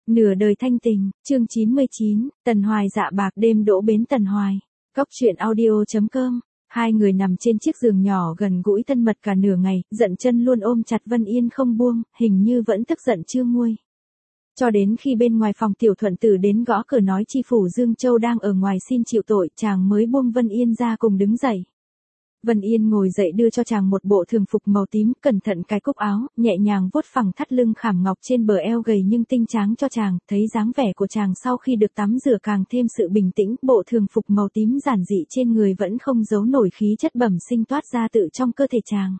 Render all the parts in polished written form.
Nửa đời thanh tình, chương 99, Tần Hoài dạ bạc đêm đỗ bến Tần Hoài. Cóc truyện audio.com. Hai người nằm trên chiếc giường nhỏ gần gũi thân mật cả nửa ngày, Dận Chân luôn ôm chặt Vân Yên không buông, hình như vẫn tức giận chưa nguôi. Cho đến khi bên ngoài phòng Tiểu Thuận Tử đến gõ cửa nói chi phủ Dương Châu đang ở ngoài xin chịu tội, chàng mới buông Vân Yên ra cùng đứng dậy. Vân Yên ngồi dậy đưa cho chàng một bộ thường phục màu tím, cẩn thận cài cúc áo, nhẹ nhàng vuốt phẳng thắt lưng khảm ngọc trên bờ eo gầy nhưng tinh tráng cho chàng, thấy dáng vẻ của chàng sau khi được tắm rửa càng thêm sự bình tĩnh, bộ thường phục màu tím giản dị trên người vẫn không giấu nổi khí chất bẩm sinh toát ra tự trong cơ thể chàng.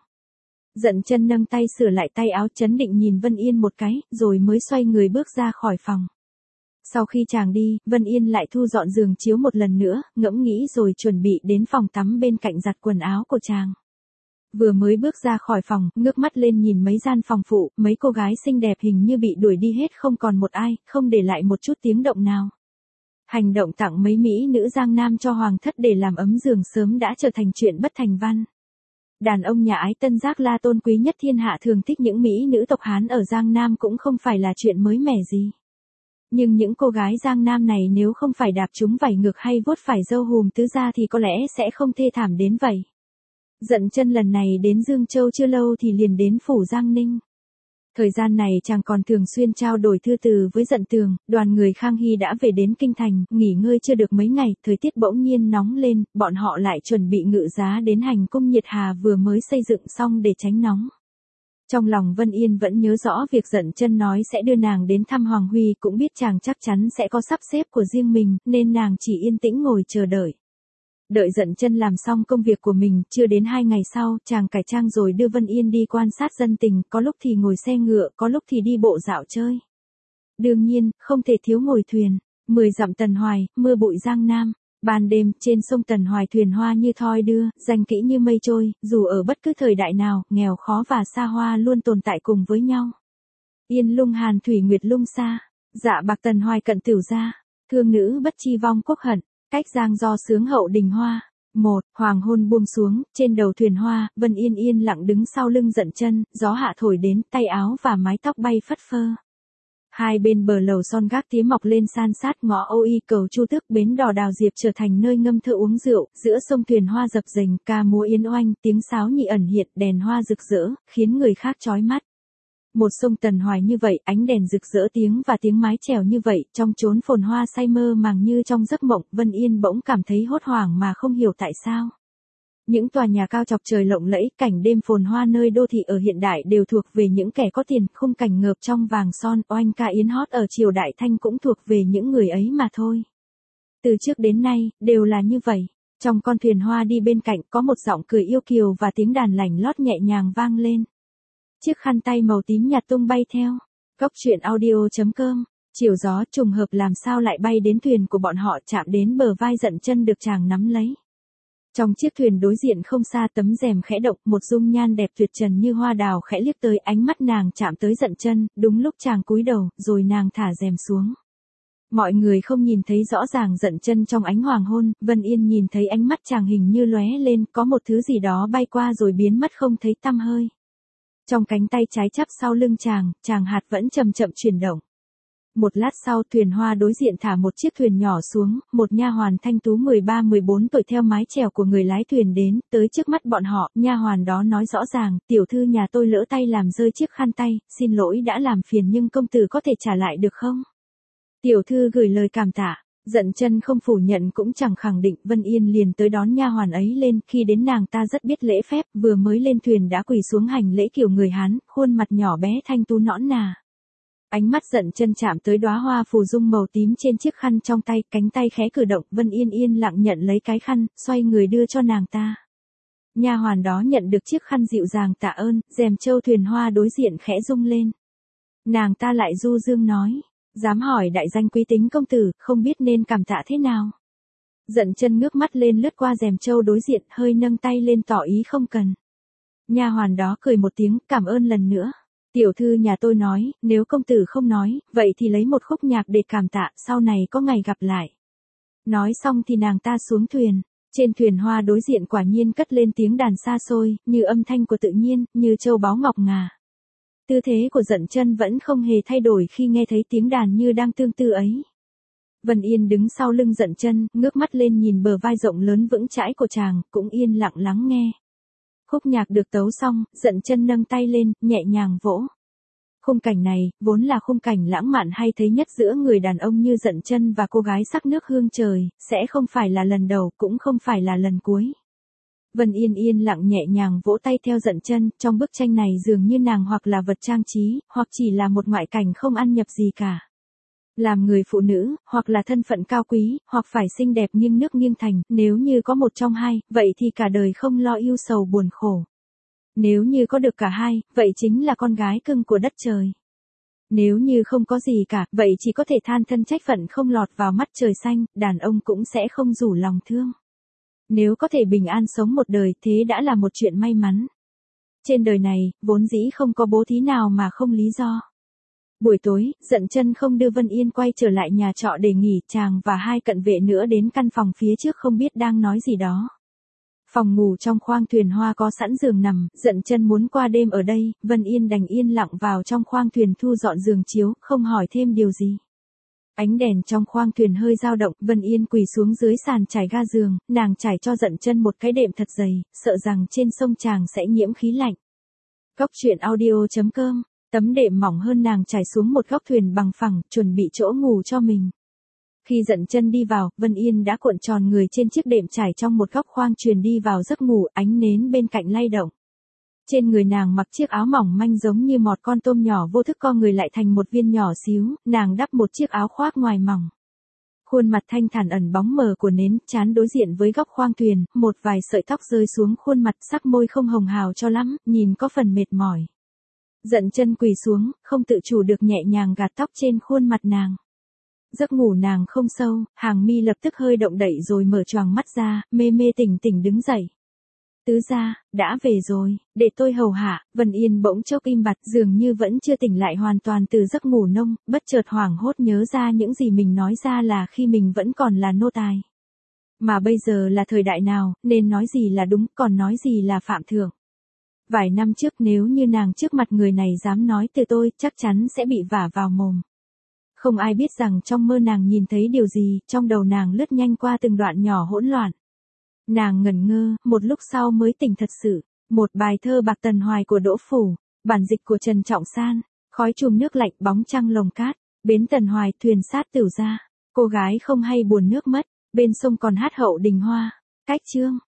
Dận Chân nâng tay sửa lại tay áo, trấn định nhìn Vân Yên một cái, rồi mới xoay người bước ra khỏi phòng. Sau khi chàng đi, Vân Yên lại thu dọn giường chiếu một lần nữa, ngẫm nghĩ rồi chuẩn bị đến phòng tắm bên cạnh giặt quần áo của chàng. Vừa mới bước ra khỏi phòng, ngước mắt lên nhìn mấy gian phòng phụ, mấy cô gái xinh đẹp hình như bị đuổi đi hết không còn một ai, không để lại một chút tiếng động nào. Hành động tặng mấy mỹ nữ Giang Nam cho hoàng thất để làm ấm giường sớm đã trở thành chuyện bất thành văn. Đàn ông nhà ái Tân Giác La tôn quý nhất thiên hạ thường thích những mỹ nữ tộc Hán ở Giang Nam cũng không phải là chuyện mới mẻ gì. Nhưng những cô gái Giang Nam này nếu không phải đạp chúng vảy ngược hay vuốt phải râu hùm tứ ra thì có lẽ sẽ không thê thảm đến vậy. Dận Chân lần này đến Dương Châu chưa lâu thì liền đến phủ Giang Ninh. Thời gian này chàng còn thường xuyên trao đổi thư từ với Dận Tường, đoàn người Khang Hy đã về đến Kinh Thành, nghỉ ngơi chưa được mấy ngày, thời tiết bỗng nhiên nóng lên, bọn họ lại chuẩn bị ngự giá đến hành cung Nhiệt Hà vừa mới xây dựng xong để tránh nóng. Trong lòng Vân Yên vẫn nhớ rõ việc Dận Chân nói sẽ đưa nàng đến thăm Hoàng Huy, cũng biết chàng chắc chắn sẽ có sắp xếp của riêng mình, nên nàng chỉ yên tĩnh ngồi chờ đợi. Đợi Dận Chân làm xong công việc của mình, chưa đến 2 ngày sau, chàng cải trang rồi đưa Vân Yên đi quan sát dân tình, có lúc thì ngồi xe ngựa, có lúc thì đi bộ dạo chơi. Đương nhiên, không thể thiếu ngồi thuyền. 10 dặm Tần Hoài, mưa bụi Giang Nam. Ban đêm, trên sông Tần Hoài thuyền hoa như thoi đưa, danh kỹ như mây trôi, dù ở bất cứ thời đại nào, nghèo khó và xa hoa luôn tồn tại cùng với nhau. Yên lung hàn thủy nguyệt lung xa, dạ bạc Tần Hoài cận tửu gia, thương nữ bất chi vong quốc hận, cách giang do sướng hậu đình hoa. Hoàng hôn buông xuống, trên đầu thuyền hoa, Vân Yên yên lặng đứng sau lưng Dận Chân, gió hạ thổi đến, tay áo và mái tóc bay phất phơ. Hai bên bờ lầu son gác tía mọc lên san sát, ngõ Âu Y cầu Chu Tước, bến đò Đào Diệp trở thành nơi ngâm thơ uống rượu, giữa sông thuyền hoa dập dềnh, ca múa yến oanh, tiếng sáo nhị ẩn hiện, đèn hoa rực rỡ, khiến người khác chói mắt. Một sông Tần Hoài như vậy, ánh đèn rực rỡ tiếng mái chèo như vậy, trong chốn phồn hoa say mơ màng như trong giấc mộng, Vân Yên bỗng cảm thấy hốt hoảng mà không hiểu tại sao. Những tòa nhà cao chọc trời lộng lẫy, cảnh đêm phồn hoa nơi đô thị ở hiện đại đều thuộc về những kẻ có tiền, khung cảnh ngợp trong vàng son, oanh ca yến hót ở triều đại Thanh cũng thuộc về những người ấy mà thôi. Từ trước đến nay, đều là như vậy. Trong con thuyền hoa đi bên cạnh có một giọng cười yêu kiều và tiếng đàn lảnh lót nhẹ nhàng vang lên. Chiếc khăn tay màu tím nhạt tung bay theo. Cóc truyện audio.com. Chiều gió trùng hợp làm sao lại bay đến thuyền của bọn họ, chạm đến bờ vai Dận Chân được chàng nắm lấy. Trong chiếc thuyền đối diện không xa, tấm rèm khẽ động, một dung nhan đẹp tuyệt trần như hoa đào khẽ liếc tới, ánh mắt nàng chạm tới Dận Chân, đúng lúc chàng cúi đầu, rồi nàng thả rèm xuống. Mọi người không nhìn thấy rõ ràng Dận Chân trong ánh hoàng hôn, Vân Yên nhìn thấy ánh mắt chàng hình như lóe lên, có một thứ gì đó bay qua rồi biến mất không thấy tăm hơi. Trong cánh tay trái chắp sau lưng chàng hạt vẫn chậm chậm chuyển động. Một lát sau, thuyền hoa đối diện thả một chiếc thuyền nhỏ xuống, một nha hoàn thanh tú 13-14 tuổi theo mái chèo của người lái thuyền đến, tới trước mắt bọn họ, nha hoàn đó nói rõ ràng, tiểu thư nhà tôi lỡ tay làm rơi chiếc khăn tay, xin lỗi đã làm phiền nhưng công tử có thể trả lại được không? Tiểu thư gửi lời cảm tạ. Dận Chân không phủ nhận cũng chẳng khẳng định, Vân Yên liền tới đón nha hoàn ấy lên, khi đến nàng ta rất biết lễ phép, vừa mới lên thuyền đã quỳ xuống hành lễ kiểu người Hán, khuôn mặt nhỏ bé thanh tú nõn nà. Ánh mắt Dận Chân chạm tới đóa hoa phù dung màu tím trên chiếc khăn trong tay, cánh tay khẽ cử động, Vân Yên yên lặng nhận lấy cái khăn, xoay người đưa cho nàng ta. Nha hoàn đó nhận được chiếc khăn dịu dàng tạ ơn, rèm châu thuyền hoa đối diện khẽ rung lên. Nàng ta lại du dương nói. Dám hỏi đại danh quý tính công tử, không biết nên cảm tạ thế nào. Dận Chân ngước mắt lên lướt qua rèm châu đối diện, hơi nâng tay lên tỏ ý không cần. Nha hoàn đó cười một tiếng, cảm ơn lần nữa. Tiểu thư nhà tôi nói, nếu công tử không nói, vậy thì lấy một khúc nhạc để cảm tạ, sau này có ngày gặp lại. Nói xong thì nàng ta xuống thuyền. Trên thuyền hoa đối diện quả nhiên cất lên tiếng đàn xa xôi, như âm thanh của tự nhiên, như châu báu ngọc ngà. Tư thế của Dận Chân vẫn không hề thay đổi khi nghe thấy tiếng đàn như đang tương tư ấy. Vân Yên đứng sau lưng Dận Chân, ngước mắt lên nhìn bờ vai rộng lớn vững chãi của chàng, cũng yên lặng lắng nghe. Khúc nhạc được tấu xong, Dận Chân nâng tay lên, nhẹ nhàng vỗ. Khung cảnh này, vốn là khung cảnh lãng mạn hay thấy nhất giữa người đàn ông như Dận Chân và cô gái sắc nước hương trời, sẽ không phải là lần đầu, cũng không phải là lần cuối. Vân Yên yên lặng nhẹ nhàng vỗ tay theo Dận Chân, trong bức tranh này dường như nàng hoặc là vật trang trí, hoặc chỉ là một ngoại cảnh không ăn nhập gì cả. Làm người phụ nữ, hoặc là thân phận cao quý, hoặc phải xinh đẹp nghiêng nước nghiêng thành, nếu như có một trong hai, vậy thì cả đời không lo ưu sầu buồn khổ. Nếu như có được cả hai, vậy chính là con gái cưng của đất trời. Nếu như không có gì cả, vậy chỉ có thể than thân trách phận không lọt vào mắt trời xanh, đàn ông cũng sẽ không rủ lòng thương. Nếu có thể bình an sống một đời, thế đã là một chuyện may mắn. Trên đời này, vốn dĩ không có bố thí nào mà không lý do. Buổi tối, Dận Chân không đưa Vân Yên quay trở lại nhà trọ để nghỉ, chàng và hai cận vệ nữa đến căn phòng phía trước không biết đang nói gì đó. Phòng ngủ trong khoang thuyền hoa có sẵn giường nằm, Dận Chân muốn qua đêm ở đây, Vân Yên đành yên lặng vào trong khoang thuyền thu dọn giường chiếu, không hỏi thêm điều gì. Ánh đèn trong khoang thuyền hơi dao động, Vân Yên quỳ xuống dưới sàn trải ga giường, nàng trải cho Dận Chân một cái đệm thật dày, sợ rằng trên sông chàng sẽ nhiễm khí lạnh. Cóc truyện audio.com, tấm đệm mỏng hơn nàng trải xuống một góc thuyền bằng phẳng, chuẩn bị chỗ ngủ cho mình. Khi Dận Chân đi vào, Vân Yên đã cuộn tròn người trên chiếc đệm trải trong một góc khoang truyền đi vào giấc ngủ, ánh nến bên cạnh lay động. Trên người nàng mặc chiếc áo mỏng manh giống như mọt con tôm nhỏ vô thức co người lại thành một viên nhỏ xíu, nàng đắp một chiếc áo khoác ngoài mỏng. Khuôn mặt thanh thản ẩn bóng mờ của nến, trán đối diện với góc khoang thuyền, một vài sợi tóc rơi xuống khuôn mặt, sắc môi không hồng hào cho lắm, nhìn có phần mệt mỏi. Dận Chân quỳ xuống, không tự chủ được nhẹ nhàng gạt tóc trên khuôn mặt nàng. Giấc ngủ nàng không sâu, hàng mi lập tức hơi động đậy rồi mở choàng mắt ra, mê mê tỉnh tỉnh đứng dậy. Tứ gia, đã về rồi, để tôi hầu hạ. Vân Yên bỗng chốc im bặt, dường như vẫn chưa tỉnh lại hoàn toàn từ giấc ngủ nông, bất chợt hoảng hốt nhớ ra những gì mình nói ra là khi mình vẫn còn là nô tài. Mà bây giờ là thời đại nào, nên nói gì là đúng, còn nói gì là phạm thượng. Vài năm trước nếu như nàng trước mặt người này dám nói từ tôi, chắc chắn sẽ bị vả vào mồm. Không ai biết rằng trong mơ nàng nhìn thấy điều gì, trong đầu nàng lướt nhanh qua từng đoạn nhỏ hỗn loạn. Nàng ngẩn ngơ, một lúc sau mới tỉnh thật sự. Một bài thơ Bạc Tần Hoài của Đỗ Phủ, bản dịch của Trần Trọng San, khói chùm nước lạnh bóng trăng lồng cát, bến Tần Hoài thuyền sát tửu ra, cô gái không hay buồn nước mất, bên sông còn hát hậu đình hoa. Cách chương